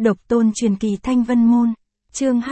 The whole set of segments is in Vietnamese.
Độc tôn truyền kỳ Thanh Vân Môn, chương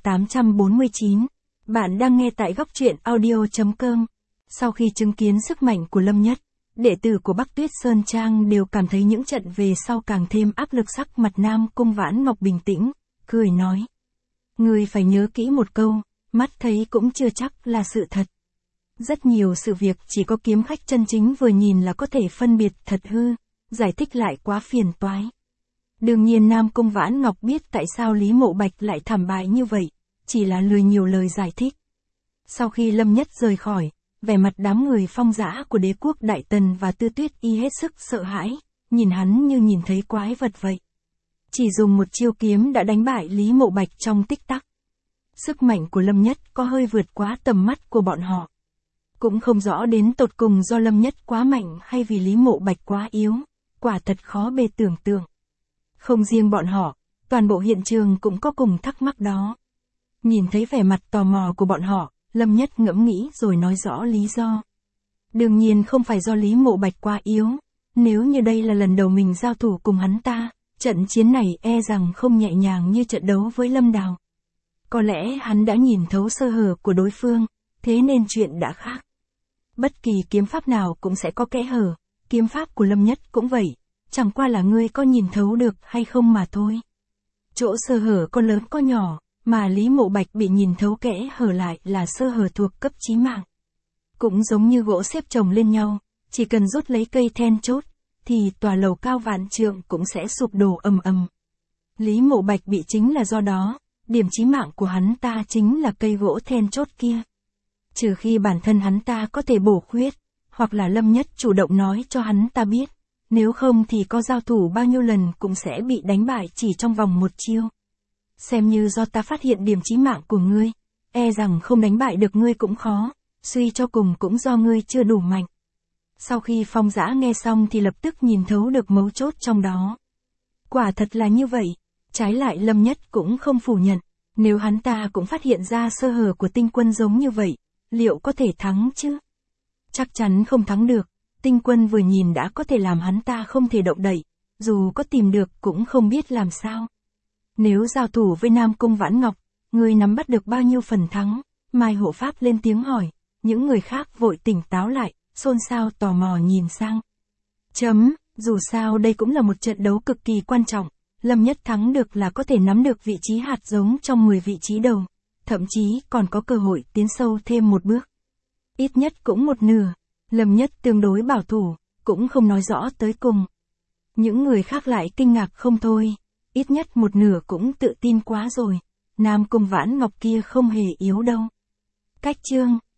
2849. Bạn đang nghe tại góc truyện audio.com. Sau khi chứng kiến sức mạnh của Lâm Nhất, đệ tử của Bắc Tuyết Sơn Trang đều cảm thấy những trận về sau càng thêm áp lực. Sắc mặt Nam Cung Vãn Ngọc bình tĩnh, cười nói. Ngươi phải nhớ kỹ một câu, mắt thấy cũng chưa chắc là sự thật. Rất nhiều sự việc chỉ có kiếm khách chân chính vừa nhìn là có thể phân biệt thật hư, giải thích lại quá phiền toái. Đương nhiên Nam Cung Vãn Ngọc biết tại sao Lý Mộ Bạch lại thảm bại như vậy, chỉ là lười nhiều lời giải thích. Sau khi Lâm Nhất rời khỏi, vẻ mặt đám người Phong Dã của Đế quốc Đại Tần và Tư Tuyết Y hết sức sợ hãi, nhìn hắn như nhìn thấy quái vật vậy. Chỉ dùng một chiêu kiếm đã đánh bại Lý Mộ Bạch trong tích tắc. Sức mạnh của Lâm Nhất có hơi vượt quá tầm mắt của bọn họ. Cũng không rõ đến tột cùng do Lâm Nhất quá mạnh hay vì Lý Mộ Bạch quá yếu, quả thật khó bề tưởng tượng. Không riêng bọn họ, toàn bộ hiện trường cũng có cùng thắc mắc đó. Nhìn thấy vẻ mặt tò mò của bọn họ, Lâm Nhất ngẫm nghĩ rồi nói rõ lý do. Đương nhiên không phải do Lý Mộ Bạch quá yếu, nếu như đây là lần đầu mình giao thủ cùng hắn ta, trận chiến này e rằng không nhẹ nhàng như trận đấu với Lâm Đào. Có lẽ hắn đã nhìn thấu sơ hở của đối phương, thế nên chuyện đã khác. Bất kỳ kiếm pháp nào cũng sẽ có kẽ hở, kiếm pháp của Lâm Nhất cũng vậy, chẳng qua là ngươi có nhìn thấu được hay không mà thôi. Chỗ sơ hở có lớn có nhỏ, mà Lý Mộ Bạch bị nhìn thấu kẽ hở lại là sơ hở thuộc cấp chí mạng. Cũng giống như gỗ xếp chồng lên nhau, chỉ cần rút lấy cây then chốt, thì tòa lầu cao vạn trượng cũng sẽ sụp đổ ầm ầm. Lý Mộ Bạch bị chính là do đó, điểm chí mạng của hắn ta chính là cây gỗ then chốt kia. Trừ khi bản thân hắn ta có thể bổ khuyết, hoặc là Lâm Nhất chủ động nói cho hắn ta biết, nếu không thì có giao thủ bao nhiêu lần cũng sẽ bị đánh bại chỉ trong vòng một chiêu. Xem như do ta phát hiện điểm chí mạng của ngươi, e rằng không đánh bại được ngươi cũng khó, suy cho cùng cũng do ngươi chưa đủ mạnh. Sau khi Phong Dã nghe xong thì lập tức nhìn thấu được mấu chốt trong đó. Quả thật là như vậy, trái lại Lâm Nhất cũng không phủ nhận, nếu hắn ta cũng phát hiện ra sơ hở của Tinh Quân giống như vậy, liệu có thể thắng chứ? Chắc chắn không thắng được, Tinh Quân vừa nhìn đã có thể làm hắn ta không thể động đậy, dù có tìm được cũng không biết làm sao. Nếu giao thủ với Nam Cung Vãn Ngọc, ngươi nắm bắt được bao nhiêu phần thắng? Mai Hộ Pháp lên tiếng hỏi, những người khác vội tỉnh táo lại, xôn xao tò mò nhìn sang. Dù sao đây cũng là một trận đấu cực kỳ quan trọng, Lâm Nhất thắng được là có thể nắm được vị trí hạt giống trong 10 vị trí đầu, thậm chí còn có cơ hội tiến sâu thêm một bước. Ít nhất cũng một nửa, Lâm Nhất tương đối bảo thủ, cũng không nói rõ tới cùng. Những người khác lại kinh ngạc không thôi, ít nhất một nửa cũng tự tin quá rồi, Nam Cung Vãn Ngọc kia không hề yếu đâu. Cách chương